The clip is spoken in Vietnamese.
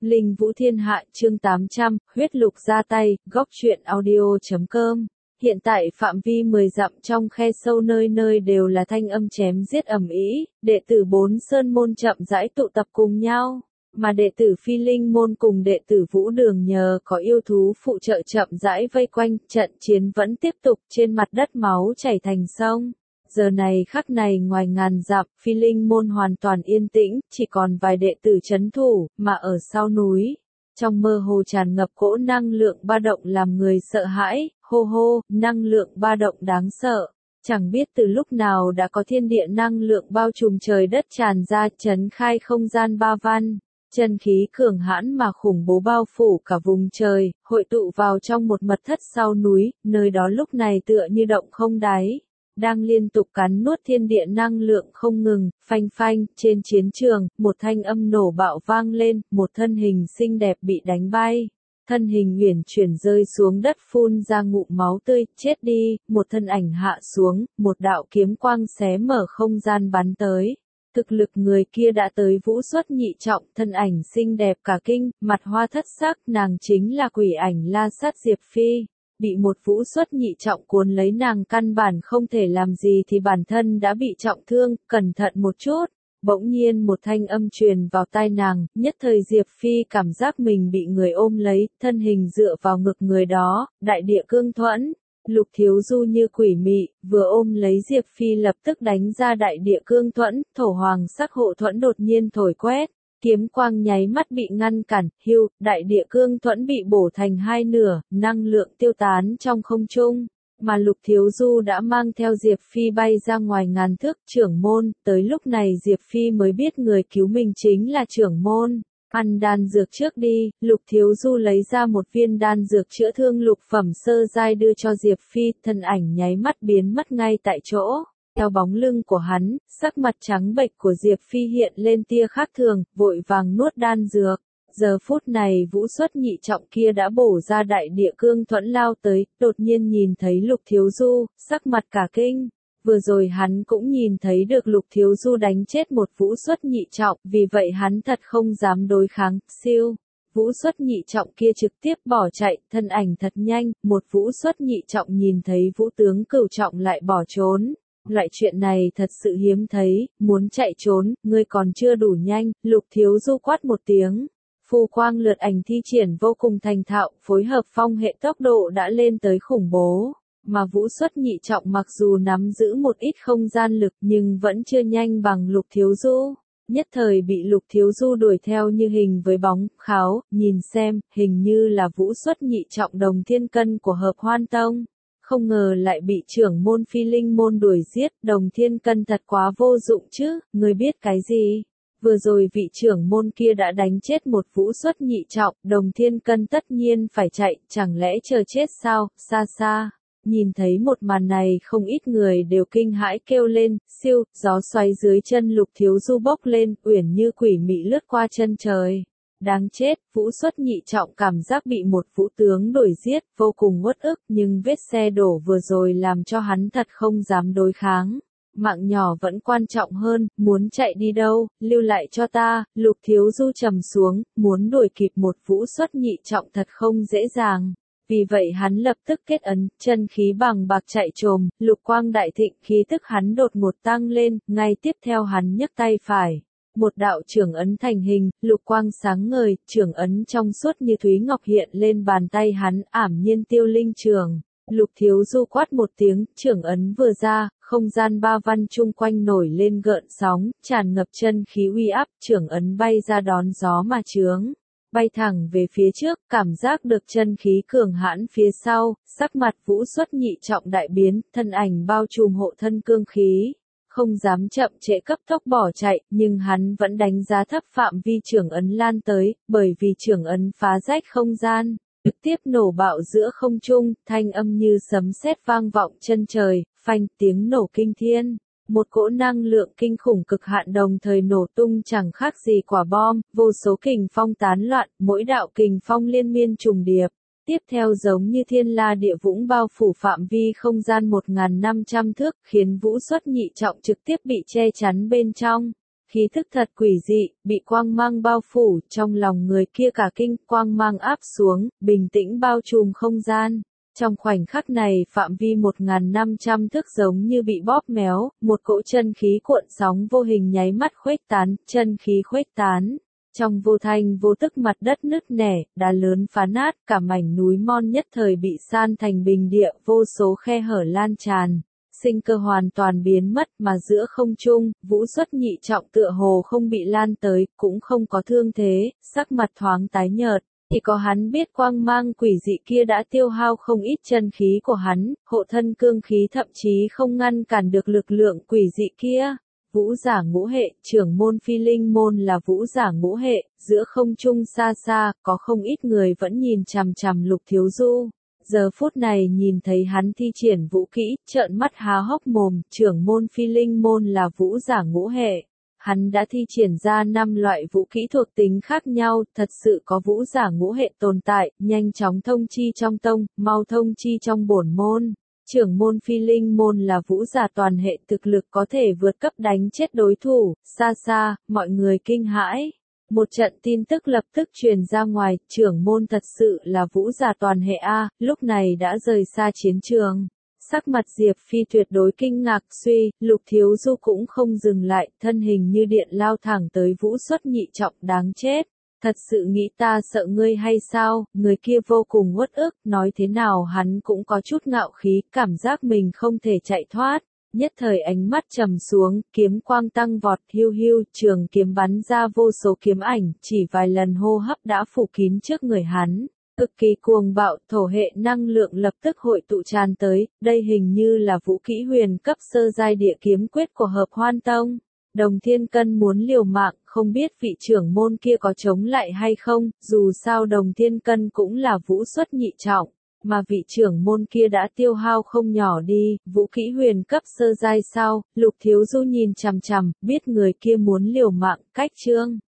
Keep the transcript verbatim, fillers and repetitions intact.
Linh Vũ Thiên Hạ chương tám trăm, huyết lục ra tay, góc truyện audio.com. Hiện tại phạm vi mười dặm trong khe sâu nơi nơi đều là thanh âm chém giết ầm ĩ, đệ tử bốn sơn môn chậm rãi tụ tập cùng nhau, mà đệ tử Phi Linh môn cùng đệ tử Vũ Đường nhờ có yêu thú phụ trợ chậm rãi vây quanh, trận chiến vẫn tiếp tục, trên mặt đất máu chảy thành sông. Giờ này khắc này ngoài ngàn dặm, Phi Linh môn hoàn toàn yên tĩnh, chỉ còn vài đệ tử trấn thủ, mà ở sau núi, trong mơ hồ tràn ngập cỗ năng lượng ba động làm người sợ hãi, hô hô, năng lượng ba động đáng sợ. Chẳng biết từ lúc nào đã có thiên địa năng lượng bao trùm trời đất tràn ra, chấn khai không gian ba văn. Chân khí cường hãn mà khủng bố bao phủ cả vùng trời, hội tụ vào trong một mật thất sau núi, nơi đó lúc này tựa như động không đáy, đang liên tục cắn nuốt thiên địa năng lượng không ngừng. Phanh phanh, trên chiến trường, một thanh âm nổ bạo vang lên, một thân hình xinh đẹp bị đánh bay. Thân hình uyển chuyển rơi xuống đất phun ra ngụm máu tươi, chết đi, một thân ảnh hạ xuống, một đạo kiếm quang xé mở không gian bắn tới. Thực lực người kia đã tới vũ xuất nhị trọng, thân ảnh xinh đẹp cả kinh, mặt hoa thất sắc, nàng chính là quỷ ảnh La Sát Diệp Phi. Bị một vũ xuất nhị trọng cuốn lấy, nàng căn bản không thể làm gì thì bản thân đã bị trọng thương, cẩn thận một chút. Bỗng nhiên một thanh âm truyền vào tai nàng, nhất thời Diệp Phi cảm giác mình bị người ôm lấy, thân hình dựa vào ngực người đó, đại địa cương thuẫn. Lục Thiếu Du như quỷ mị, vừa ôm lấy Diệp Phi lập tức đánh ra đại địa cương thuẫn, thổ hoàng sắc hộ thuẫn đột nhiên thổi quét. Kiếm quang nháy mắt bị ngăn cản, hưu, đại địa cương thuẫn bị bổ thành hai nửa, năng lượng tiêu tán trong không trung, mà Lục Thiếu Du đã mang theo Diệp Phi bay ra ngoài ngàn thước. Trưởng môn, tới lúc này Diệp Phi mới biết người cứu mình chính là trưởng môn. Ăn đan dược trước đi, Lục Thiếu Du lấy ra một viên đan dược chữa thương lục phẩm sơ giai đưa cho Diệp Phi, thân ảnh nháy mắt biến mất ngay tại chỗ. Theo bóng lưng của hắn, sắc mặt trắng bệch của Diệp Phi hiện lên tia khác thường, vội vàng nuốt đan dược. Giờ phút này vũ xuất nhị trọng kia đã bổ ra đại địa cương thuẫn lao tới, đột nhiên nhìn thấy Lục Thiếu Du, sắc mặt cả kinh. Vừa rồi hắn cũng nhìn thấy được Lục Thiếu Du đánh chết một vũ xuất nhị trọng, vì vậy hắn thật không dám đối kháng, siêu. Vũ xuất nhị trọng kia trực tiếp bỏ chạy, thân ảnh thật nhanh, một vũ xuất nhị trọng nhìn thấy vũ tướng cửu trọng lại bỏ trốn. Loại chuyện này thật sự hiếm thấy, muốn chạy trốn, ngươi còn chưa đủ nhanh. Lục Thiếu Du quát một tiếng. Phù quang lượt ảnh thi triển vô cùng thành thạo, phối hợp phong hệ tốc độ đã lên tới khủng bố. Mà vũ xuất nhị trọng mặc dù nắm giữ một ít không gian lực nhưng vẫn chưa nhanh bằng Lục Thiếu Du. Nhất thời bị Lục Thiếu Du đuổi theo như hình với bóng, kháo, nhìn xem, hình như là vũ xuất nhị trọng đồng thiên cân của Hợp Hoan Tông. Không ngờ lại bị trưởng môn Phi Linh môn đuổi giết, đồng thiên cân thật quá vô dụng chứ, người biết cái gì? Vừa rồi vị trưởng môn kia đã đánh chết một vũ xuất nhị trọng, đồng thiên cân tất nhiên phải chạy, chẳng lẽ chờ chết sao? Xa xa, nhìn thấy một màn này không ít người đều kinh hãi kêu lên, siêu, gió xoáy dưới chân Lục Thiếu Du bốc lên, uyển như quỷ mị lướt qua chân trời. Đáng chết, vũ xuất nhị trọng cảm giác bị một vũ tướng đuổi giết, vô cùng uất ức, nhưng vết xe đổ vừa rồi làm cho hắn thật không dám đối kháng. Mạng nhỏ vẫn quan trọng hơn, muốn chạy đi đâu, lưu lại cho ta. Lục Thiếu Du trầm xuống, muốn đuổi kịp một vũ xuất nhị trọng thật không dễ dàng. Vì vậy hắn lập tức kết ấn, chân khí bằng bạc chạy trồm, lục quang đại thịnh, khí tức hắn đột ngột tăng lên, ngay tiếp theo hắn nhấc tay phải. Một đạo trưởng ấn thành hình, lục quang sáng ngời, trưởng ấn trong suốt như thúy ngọc hiện lên bàn tay hắn, ảm nhiên tiêu linh trường. Lục Thiếu Du quát một tiếng, trưởng ấn vừa ra, không gian ba văn chung quanh nổi lên gợn sóng, tràn ngập chân khí uy áp, trưởng ấn bay ra đón gió mà chướng. Bay thẳng về phía trước, cảm giác được chân khí cường hãn phía sau, sắc mặt vũ xuất nhị trọng đại biến, thân ảnh bao trùm hộ thân cương khí. Không dám chậm trễ cấp tốc bỏ chạy, nhưng hắn vẫn đánh giá thấp phạm vi trưởng ấn lan tới, bởi vì trưởng ấn phá rách không gian, trực tiếp nổ bạo giữa không trung, thanh âm như sấm sét vang vọng chân trời, phanh tiếng nổ kinh thiên. Một cỗ năng lượng kinh khủng cực hạn đồng thời nổ tung chẳng khác gì quả bom, vô số kình phong tán loạn, mỗi đạo kình phong liên miên trùng điệp. Tiếp theo giống như thiên la địa vũng bao phủ phạm vi không gian một nghìn năm trăm thước, khiến vũ xuất nhị trọng trực tiếp bị che chắn bên trong. Khí thức thật quỷ dị, bị quang mang bao phủ, trong lòng người kia cả kinh, quang mang áp xuống, bình tĩnh bao trùm không gian. Trong khoảnh khắc này phạm vi một nghìn năm trăm thước giống như bị bóp méo, một cỗ chân khí cuộn sóng vô hình nháy mắt khuếch tán, chân khí khuếch tán. Trong vô thanh vô tức mặt đất nứt nẻ, đá lớn phá nát, cả mảnh núi mon nhất thời bị san thành bình địa, vô số khe hở lan tràn. Sinh cơ hoàn toàn biến mất mà giữa không trung, Vũ Xuất nhị trọng tựa hồ không bị lan tới, cũng không có thương thế, sắc mặt thoáng tái nhợt. Chỉ có hắn biết quang mang quỷ dị kia đã tiêu hao không ít chân khí của hắn, hộ thân cương khí thậm chí không ngăn cản được lực lượng quỷ dị kia. Vũ giả ngũ hệ, trưởng môn Phi Linh môn là vũ giả ngũ hệ, giữa không trung xa xa, có không ít người vẫn nhìn chằm chằm Lục Thiếu Du. Giờ phút này nhìn thấy hắn thi triển vũ kỹ, trợn mắt há hốc mồm, trưởng môn Phi Linh môn là vũ giả ngũ hệ. Hắn đã thi triển ra năm loại vũ kỹ thuộc tính khác nhau, thật sự có vũ giả ngũ hệ tồn tại, nhanh chóng thông chi trong tông, mau thông chi trong bổn môn. Trưởng môn Phi Linh môn là vũ giả toàn hệ thực lực có thể vượt cấp đánh chết đối thủ, xa xa, mọi người kinh hãi. Một trận tin tức lập tức truyền ra ngoài, trưởng môn thật sự là vũ giả toàn hệ A, lúc này đã rời xa chiến trường. Sắc mặt Diệp Phi tuyệt đối kinh ngạc suy, Lục Thiếu Du cũng không dừng lại, thân hình như điện lao thẳng tới Vũ Xuất nhị trọng đáng chết. Thật sự nghĩ ta sợ ngươi hay sao, người kia vô cùng uất ức, nói thế nào hắn cũng có chút ngạo khí, cảm giác mình không thể chạy thoát. Nhất thời ánh mắt trầm xuống, kiếm quang tăng vọt hiu hiu, trường kiếm bắn ra vô số kiếm ảnh, chỉ vài lần hô hấp đã phủ kín trước người hắn. Cực kỳ cuồng bạo, thổ hệ năng lượng lập tức hội tụ tràn tới, đây hình như là vũ kỹ huyền cấp sơ giai địa kiếm quyết của Hợp Hoan Tông. Đồng Thiên Cân muốn liều mạng, không biết vị trưởng môn kia có chống lại hay không, dù sao Đồng Thiên Cân cũng là vũ xuất nhị trọng, mà vị trưởng môn kia đã tiêu hao không nhỏ đi, vũ kỹ huyền cấp sơ giai sao, Lục Thiếu Du nhìn chằm chằm, biết người kia muốn liều mạng, cách trương.